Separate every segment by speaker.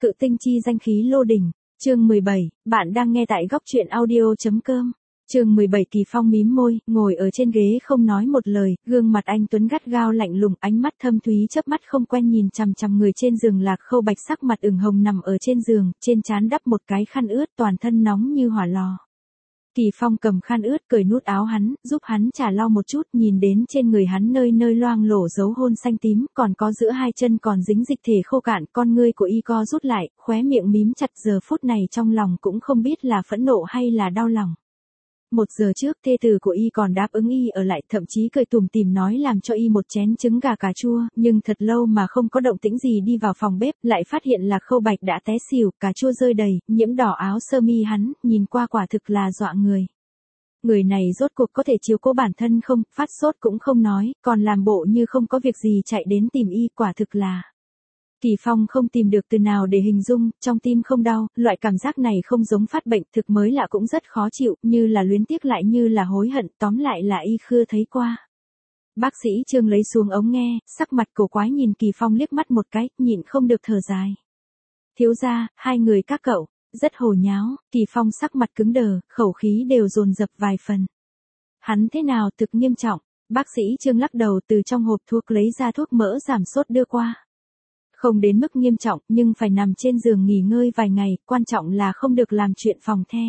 Speaker 1: Cự tinh chi danh khí lô đỉnh. Chương 17, bạn đang nghe tại góc truyện audio.com. Chương 17 Kỳ Phong mím môi, ngồi ở trên ghế không nói một lời, gương mặt anh tuấn gắt gao lạnh lùng, ánh mắt thâm thúy chớp mắt không quen nhìn chằm chằm người trên giường. Lạc Khâu Bạch sắc mặt ửng hồng nằm ở trên giường, trên trán đắp một cái khăn ướt, toàn thân nóng như hỏa lò. Kỳ Phong cầm khăn ướt cởi nút áo hắn, giúp hắn chà lau một chút, nhìn đến trên người hắn nơi nơi loang lổ dấu hôn xanh tím, còn có giữa hai chân còn dính dịch thể khô cạn, con ngươi của y co rút lại, khóe miệng mím chặt, giờ phút này trong lòng cũng không biết là phẫn nộ hay là đau lòng. 1 giờ trước thê tử của y còn đáp ứng y ở lại, thậm chí cười tủm tỉm nói làm cho y một chén trứng gà cà chua, nhưng thật lâu mà không có động tĩnh gì đi vào phòng bếp, lại phát hiện Lạc Khâu Bạch đã té xỉu, cà chua rơi đầy, nhiễm đỏ áo sơ mi hắn, nhìn qua quả thực là dọa người. Người này rốt cuộc có thể chiếu cố bản thân không, phát sốt cũng không nói, còn làm bộ như không có việc gì chạy đến tìm y, quả thực là... Kỳ Phong không tìm được từ nào để hình dung, trong tim không đau, loại cảm giác này không giống phát bệnh, thực mới lạ cũng rất khó chịu, như là luyến tiếc lại như là hối hận, tóm lại là y khưa thấy qua. Bác sĩ Trương lấy xuống ống nghe, sắc mặt cổ quái nhìn Kỳ Phong liếc mắt một cái, nhịn không được thở dài. Thiếu gia, hai người các cậu, rất hồ nháo, Kỳ Phong sắc mặt cứng đờ, khẩu khí đều dồn dập vài phần. Hắn thế nào thực nghiêm trọng, bác sĩ Trương lắc đầu từ trong hộp thuốc lấy ra thuốc mỡ giảm sốt đưa qua. Không đến mức nghiêm trọng, nhưng phải nằm trên giường nghỉ ngơi vài ngày, quan trọng là không được làm chuyện phòng the.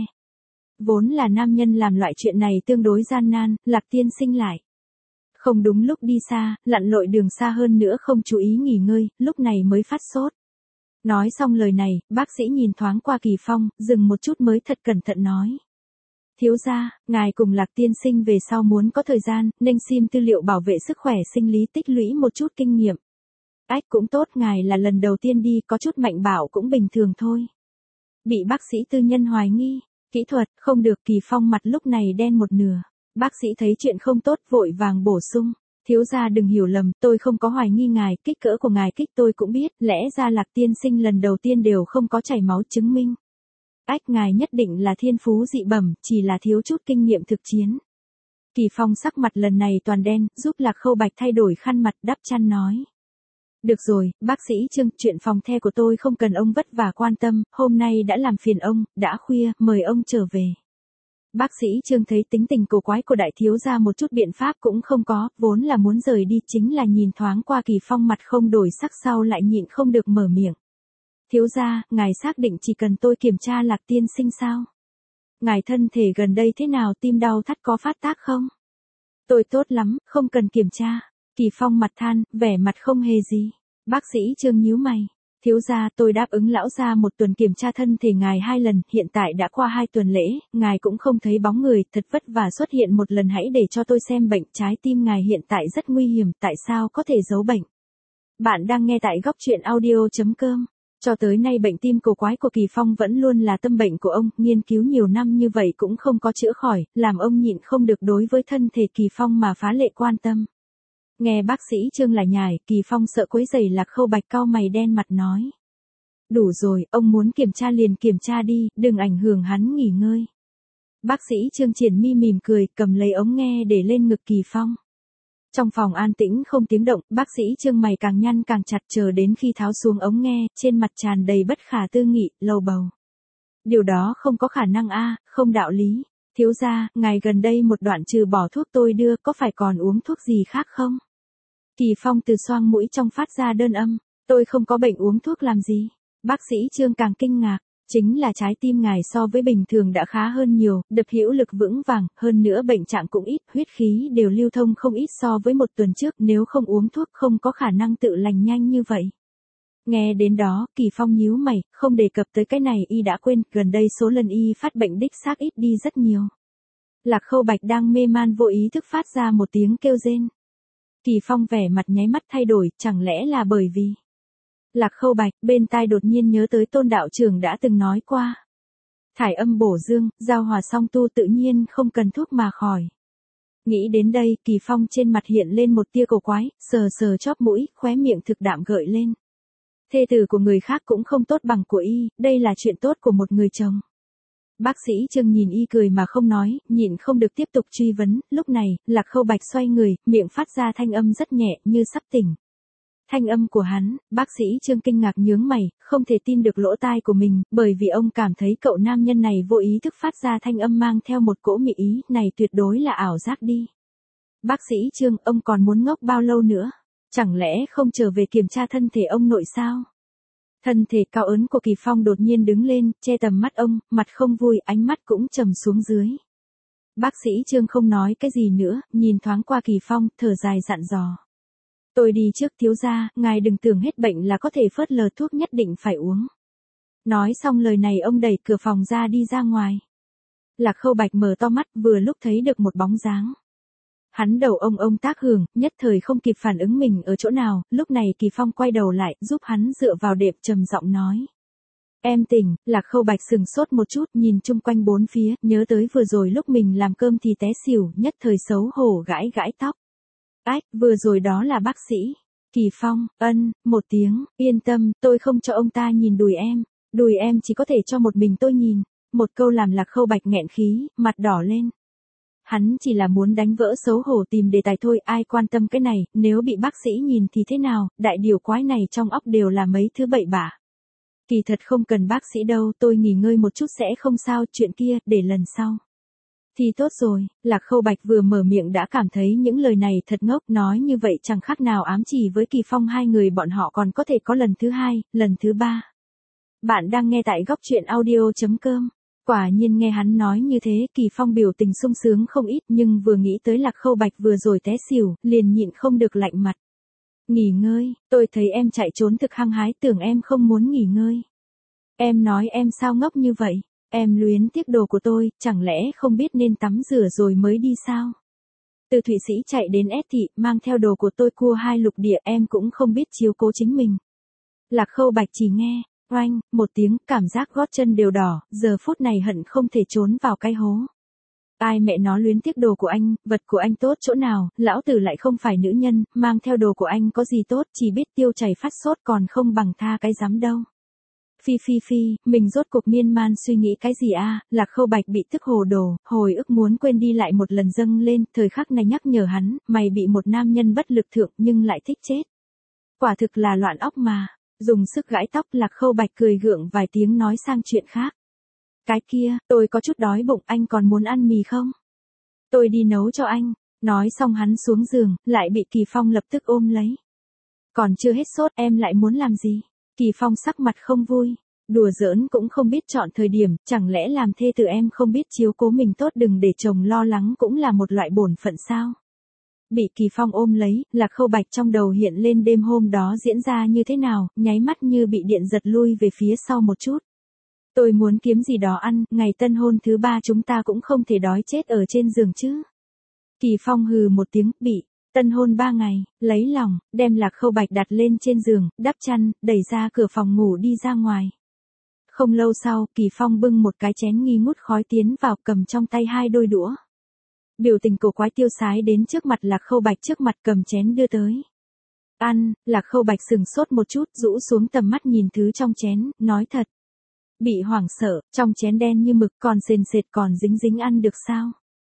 Speaker 1: Vốn là nam nhân làm loại chuyện này tương đối gian nan, Lạc tiên sinh lại. Không đúng lúc đi xa, lặn lội đường xa hơn nữa không chú ý nghỉ ngơi, lúc này mới phát sốt. Nói xong lời này, bác sĩ nhìn thoáng qua Kỳ Phong, dừng một chút mới thật cẩn thận nói. Thiếu gia, ngài cùng Lạc tiên sinh về sau muốn có thời gian, nên xem tư liệu bảo vệ sức khỏe sinh lý tích lũy một chút kinh nghiệm. Ách cũng tốt, ngài là lần đầu tiên đi, có chút mạnh bạo cũng bình thường thôi. Bị bác sĩ tư nhân hoài nghi, kỹ thuật, không được. Kỳ Phong mặt lúc này đen một nửa. Bác sĩ thấy chuyện không tốt vội vàng bổ sung. Thiếu gia đừng hiểu lầm, tôi không có hoài nghi ngài, kích cỡ của ngài kích tôi cũng biết, lẽ ra Lạc tiên sinh lần đầu tiên đều không có chảy máu chứng minh. Ách ngài nhất định là thiên phú dị bẩm, chỉ là thiếu chút kinh nghiệm thực chiến. Kỳ Phong sắc mặt lần này toàn đen, giúp Lạc Khâu Bạch thay đổi khăn mặt đắp chăn nói. Được rồi, bác sĩ Trương, chuyện phòng the của tôi không cần ông vất vả quan tâm, hôm nay đã làm phiền ông, đã khuya, mời ông trở về. Bác sĩ Trương thấy tính tình cổ quái của đại thiếu gia một chút biện pháp cũng không có, vốn là muốn rời đi, chính là nhìn thoáng qua Kỳ Phong mặt không đổi sắc sau lại nhịn không được mở miệng. Thiếu gia, ngài xác định chỉ cần tôi kiểm tra Lạc tiên sinh sao? Ngài thân thể gần đây thế nào, tim đau thắt có phát tác không? Tôi tốt lắm, không cần kiểm tra. Kỳ Phong mặt than, vẻ mặt không hề gì. Bác sĩ Trương nhíu mày. Thiếu gia, tôi đáp ứng lão gia 1 tuần kiểm tra thân thể ngài 2 lần, hiện tại đã qua 2 tuần lễ, ngài cũng không thấy bóng người, thật vất vả xuất hiện một lần, hãy để cho tôi xem bệnh, trái tim ngài hiện tại rất nguy hiểm, tại sao có thể giấu bệnh? Bạn đang nghe tại góc truyện audio.com. Cho tới nay bệnh tim cổ quái của Kỳ Phong vẫn luôn là tâm bệnh của ông, nghiên cứu nhiều năm như vậy cũng không có chữa khỏi, làm ông nhịn không được đối với thân thể Kỳ Phong mà phá lệ quan tâm. Nghe bác sĩ Trương lại nhải, Kỳ Phong sợ quấy rầy Lạc Khâu Bạch cau mày đen mặt nói. Đủ rồi, ông muốn kiểm tra liền kiểm tra đi, đừng ảnh hưởng hắn nghỉ ngơi. Bác sĩ Trương triển mi mỉm cười, cầm lấy ống nghe để lên ngực Kỳ Phong. Trong phòng an tĩnh không tiếng động, bác sĩ Trương mày càng nhăn càng chặt, chờ đến khi tháo xuống ống nghe, trên mặt tràn đầy bất khả tư nghị, lầu bầu. Điều đó không có khả năng a, không đạo lý. Thiếu gia, ngài gần đây một đoạn trừ bỏ thuốc tôi đưa, có phải còn uống thuốc gì khác không? Kỳ Phong từ xoang mũi trong phát ra đơn âm, tôi không có bệnh, uống thuốc làm gì? Bác sĩ Trương càng kinh ngạc, chính là trái tim ngài so với bình thường đã khá hơn nhiều, đập hữu lực vững vàng, hơn nữa bệnh trạng cũng ít, huyết khí đều lưu thông không ít so với 1 tuần trước, nếu không uống thuốc không có khả năng tự lành nhanh như vậy. Nghe đến đó, Kỳ Phong nhíu mày, không đề cập tới cái này y đã quên, gần đây số lần y phát bệnh đích xác ít đi rất nhiều. Lạc Khâu Bạch đang mê man vô ý thức phát ra một tiếng kêu rên. Kỳ Phong vẻ mặt nháy mắt thay đổi, chẳng lẽ là bởi vì... Lạc Khâu Bạch, bên tai đột nhiên nhớ tới Tôn đạo trưởng đã từng nói qua. Thải âm bổ dương, giao hòa song tu, tự nhiên không cần thuốc mà khỏi. Nghĩ đến đây, Kỳ Phong trên mặt hiện lên một tia cổ quái, sờ sờ chóp mũi, khóe miệng thực đạm gợi lên. Thê tử của người khác cũng không tốt bằng của y, đây là chuyện tốt của một người chồng. Bác sĩ Trương nhìn y cười mà không nói, nhịn không được tiếp tục truy vấn, lúc này, Lạc Khâu Bạch xoay người, miệng phát ra thanh âm rất nhẹ như sắp tỉnh. Thanh âm của hắn, bác sĩ Trương kinh ngạc nhướng mày, không thể tin được lỗ tai của mình, bởi vì ông cảm thấy cậu nam nhân này vô ý thức phát ra thanh âm mang theo một cỗ mị ý, này tuyệt đối là ảo giác đi. Bác sĩ Trương, ông còn muốn ngốc bao lâu nữa? Chẳng lẽ không trở về kiểm tra thân thể ông nội sao? Thân thể cao ớn của Kỳ Phong đột nhiên đứng lên, che tầm mắt ông, mặt không vui, ánh mắt cũng trầm xuống dưới. Bác sĩ Trương không nói cái gì nữa, nhìn thoáng qua Kỳ Phong, thở dài dặn dò. Tôi đi trước thiếu gia, ngài đừng tưởng hết bệnh là có thể phớt lờ thuốc nhất định phải uống. Nói xong lời này ông đẩy cửa phòng ra đi ra ngoài. Lạc Khâu Bạch mở to mắt vừa lúc thấy được một bóng dáng. Hắn đầu ông tác hưởng, nhất thời không kịp phản ứng mình ở chỗ nào, lúc này Kỳ Phong quay đầu lại, giúp hắn dựa vào đệm trầm giọng nói. Em tỉnh, Lạc Khâu Bạch sừng sốt một chút, nhìn chung quanh bốn phía, nhớ tới vừa rồi lúc mình làm cơm thì té xỉu, nhất thời xấu hổ gãi gãi tóc. Ách, vừa rồi đó là bác sĩ. Kỳ Phong, một tiếng, yên tâm, tôi không cho ông ta nhìn đùi em chỉ có thể cho một mình tôi nhìn. Một câu làm Lạc Khâu Bạch nghẹn khí, mặt đỏ lên. Hắn chỉ là muốn đánh vỡ xấu hổ tìm đề tài thôi, ai quan tâm cái này, nếu bị bác sĩ nhìn thì thế nào, đại điều quái này trong óc đều là mấy thứ bậy bạ. Kỳ thật không cần bác sĩ đâu, tôi nghỉ ngơi một chút sẽ không sao, chuyện kia, để lần sau. Thì tốt rồi, Lạc Khâu Bạch vừa mở miệng đã cảm thấy những lời này thật ngốc, nói như vậy chẳng khác nào ám chỉ với Kỳ Phong hai người bọn họ còn có thể có lần thứ hai, lần thứ ba. Bạn đang nghe tại góc truyện audio.com. Quả nhiên nghe hắn nói như thế, Kỳ Phong biểu tình sung sướng không ít, nhưng vừa nghĩ tới Lạc Khâu Bạch vừa rồi té xỉu, liền nhịn không được lạnh mặt. Nghỉ ngơi, tôi thấy em chạy trốn thực hăng hái, tưởng em không muốn nghỉ ngơi. Em nói em sao ngốc như vậy, em luyến tiếc đồ của tôi, chẳng lẽ không biết nên tắm rửa rồi mới đi sao? Từ Thụy Sĩ chạy đến S thị, mang theo đồ của tôi cua 2 lục địa, em cũng không biết chiếu cố chính mình. Lạc Khâu Bạch chỉ nghe, oanh, một tiếng, cảm giác gót chân đều đỏ, giờ phút này hận không thể trốn vào cái hố. Ai mẹ nó luyến tiếc đồ của anh, vật của anh tốt chỗ nào, lão tử lại không phải nữ nhân, mang theo đồ của anh có gì tốt, chỉ biết tiêu chảy phát sốt còn không bằng tha cái dám đâu. Phi, mình rốt cuộc miên man suy nghĩ cái gì a? Lạc Khâu Bạch bị tức hồ đồ, hồi ức muốn quên đi lại một lần dâng lên, thời khắc này nhắc nhở hắn, mày bị một nam nhân bất lực thượng nhưng lại thích chết. Quả thực là loạn óc mà. Dùng sức gãi tóc, Lạc Khâu Bạch cười gượng vài tiếng nói sang chuyện khác. Cái kia, tôi có chút đói bụng, anh còn muốn ăn mì không? Tôi đi nấu cho anh. Nói xong hắn xuống giường, lại bị Kỳ Phong lập tức ôm lấy. Còn chưa hết sốt, em lại muốn làm gì? Kỳ Phong sắc mặt không vui. Đùa giỡn cũng không biết chọn thời điểm, chẳng lẽ làm thê tử em không biết chiếu cố mình tốt, đừng để chồng lo lắng cũng là một loại bổn phận sao? Bị Kỳ Phong ôm lấy, Lạc Khâu Bạch trong đầu hiện lên đêm hôm đó diễn ra như thế nào, nháy mắt như bị điện giật lui về phía sau một chút. Tôi muốn kiếm gì đó ăn, ngày tân hôn thứ 3 chúng ta cũng không thể đói chết ở trên giường chứ. Kỳ Phong hừ một tiếng, bị tân hôn 3 ngày, lấy lòng, đem Lạc Khâu Bạch đặt lên trên giường, đắp chăn, đẩy ra cửa phòng ngủ đi ra ngoài. Không lâu sau, Kỳ Phong bưng một cái chén nghi ngút khói tiến vào, cầm trong tay 2 đôi đũa. Biểu tình cổ quái tiêu sái đến trước mặt Lạc Khâu Bạch, trước mặt cầm chén đưa tới. Ăn, Lạc Khâu Bạch sừng sốt một chút, rũ xuống tầm mắt nhìn thứ trong chén, nói thật. Bị hoảng sợ, trong chén đen như mực còn sền sệt còn dính dính ăn được sao?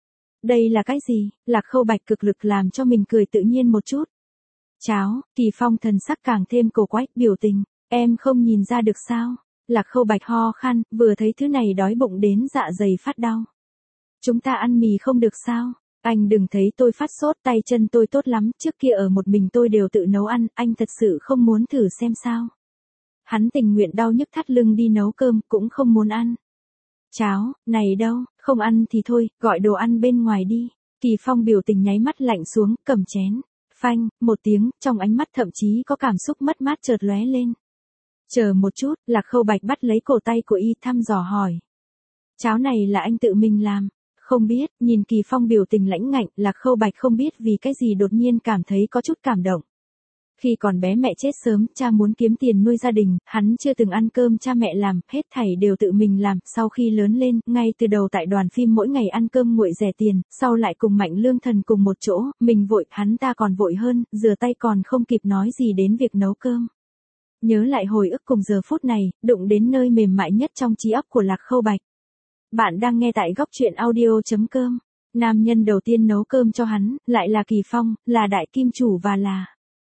Speaker 1: Đây là cái gì? Lạc Khâu Bạch cực lực làm cho mình cười tự nhiên một chút. Cháo, Kỳ Phong thần sắc càng thêm cổ quái, biểu tình, em không nhìn ra được sao? Lạc Khâu Bạch ho khan, vừa thấy thứ này đói bụng đến dạ dày phát đau. Chúng ta ăn mì không được sao? Anh đừng thấy tôi phát sốt, tay chân tôi tốt lắm, trước kia ở một mình tôi đều tự nấu ăn, anh thật sự không muốn thử xem sao? Hắn tình nguyện đau nhức thắt lưng đi nấu cơm, cũng không muốn ăn. Cháo, này đâu, không ăn thì thôi, gọi đồ ăn bên ngoài đi. Kỳ Phong biểu tình nháy mắt lạnh xuống, cầm chén. Phanh, một tiếng, trong ánh mắt thậm chí có cảm xúc mất mát chợt lóe lên. Chờ một chút, Lạc Khâu Bạch bắt lấy cổ tay của y thăm dò hỏi. Cháo này là anh tự mình làm? Không biết, nhìn Kỳ Phong biểu tình lãnh ngạnh, Lạc Khâu Bạch không biết vì cái gì đột nhiên cảm thấy có chút cảm động. Khi còn bé mẹ chết sớm, cha muốn kiếm tiền nuôi gia đình, hắn chưa từng ăn cơm cha mẹ làm, hết thảy đều tự mình làm, sau khi lớn lên, ngay từ đầu tại đoàn phim mỗi ngày ăn cơm nguội rẻ tiền, sau lại cùng Mạnh Lương Thần cùng một chỗ, mình vội, hắn ta còn vội hơn, rửa tay còn không kịp nói gì đến việc nấu cơm. Nhớ lại hồi ức cùng giờ phút này, đụng đến nơi mềm mại nhất trong trí óc của Lạc Khâu Bạch. Bạn đang nghe tại góc truyện audio.com. Nam nhân đầu tiên nấu cơm cho hắn, lại là Kỳ Phong, là đại kim chủ và là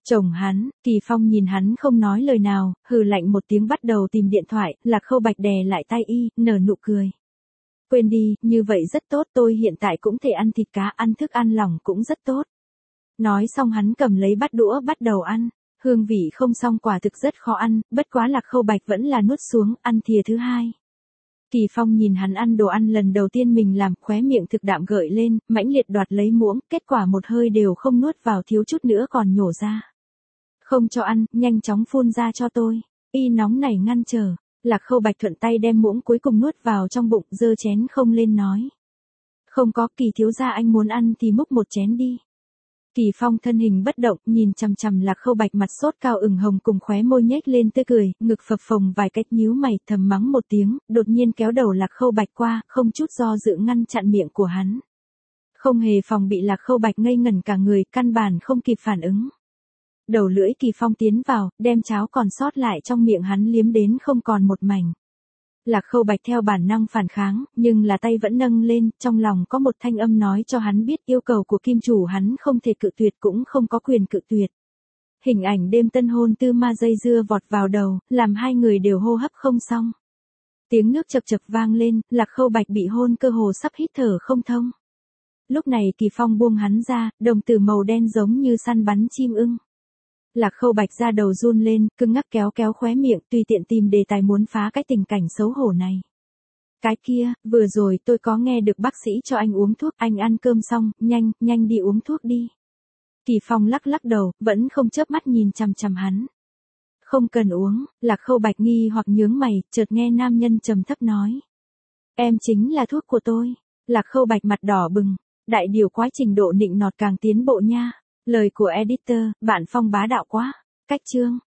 Speaker 1: Chồng hắn, Kỳ Phong nhìn hắn không nói lời nào, hừ lạnh một tiếng bắt đầu tìm điện thoại, Lạc Khâu Bạch đè lại tay y, nở nụ cười. Quên đi, như vậy rất tốt, tôi hiện tại cũng thể ăn thịt cá, ăn thức ăn lỏng cũng rất tốt. Nói xong hắn cầm lấy bát đũa bắt đầu ăn, hương vị không xong quả thực rất khó ăn, bất quá Lạc Khâu Bạch vẫn là nuốt xuống, ăn thìa thứ hai. Kỳ Phong nhìn hắn ăn đồ ăn lần đầu tiên mình làm, khóe miệng thực đạm gợi lên, mãnh liệt đoạt lấy muỗng, kết quả một hơi đều không nuốt vào, thiếu chút nữa còn nhổ ra. Không cho ăn, nhanh chóng phun ra cho tôi. Y nóng nảy ngăn trở. Lạc Khâu Bạch thuận tay đem muỗng cuối cùng nuốt vào trong bụng, giơ chén không lên nói. Không có, Kỳ thiếu gia anh muốn ăn thì múc một chén đi. Kỳ Phong thân hình bất động, nhìn chằm chằm Lạc Khâu Bạch, mặt sốt cao ửng hồng cùng khóe môi nhếch lên tươi cười, ngực phập phồng vài cách, nhíu mày, thầm mắng một tiếng, đột nhiên kéo đầu Lạc Khâu Bạch qua, không chút do dự ngăn chặn miệng của hắn. Không hề phòng bị, Lạc Khâu Bạch ngây ngẩn cả người, căn bản không kịp phản ứng. Đầu lưỡi Kỳ Phong tiến vào, đem cháo còn sót lại trong miệng hắn liếm đến không còn một mảnh. Lạc Khâu Bạch theo bản năng phản kháng, nhưng là tay vẫn nâng lên, trong lòng có một thanh âm nói cho hắn biết yêu cầu của kim chủ hắn không thể cự tuyệt, cũng không có quyền cự tuyệt. Hình ảnh đêm tân hôn tư ma dây dưa vọt vào đầu, làm hai người đều hô hấp không xong. Tiếng nước chập chập vang lên, Lạc Khâu Bạch bị hôn cơ hồ sắp hít thở không thông. Lúc này Kỳ Phong buông hắn ra, đồng tử màu đen giống như săn bắn chim ưng. Lạc Khâu Bạch ra đầu run lên, cứng ngắc kéo kéo khóe miệng, tùy tiện tìm đề tài muốn phá cái tình cảnh xấu hổ này. Cái kia, vừa rồi tôi có nghe được bác sĩ cho anh uống thuốc, anh ăn cơm xong, nhanh đi uống thuốc đi. Kỳ Phong lắc lắc đầu, vẫn không chớp mắt nhìn chằm chằm hắn. Không cần uống, Lạc Khâu Bạch nghi hoặc nhướng mày, chợt nghe nam nhân trầm thấp nói. Em chính là thuốc của tôi. Lạc Khâu Bạch mặt đỏ bừng, đại điều quá, trình độ nịnh nọt càng tiến bộ nha. Lời của editor, bạn Phong bá đạo quá. Cách chương.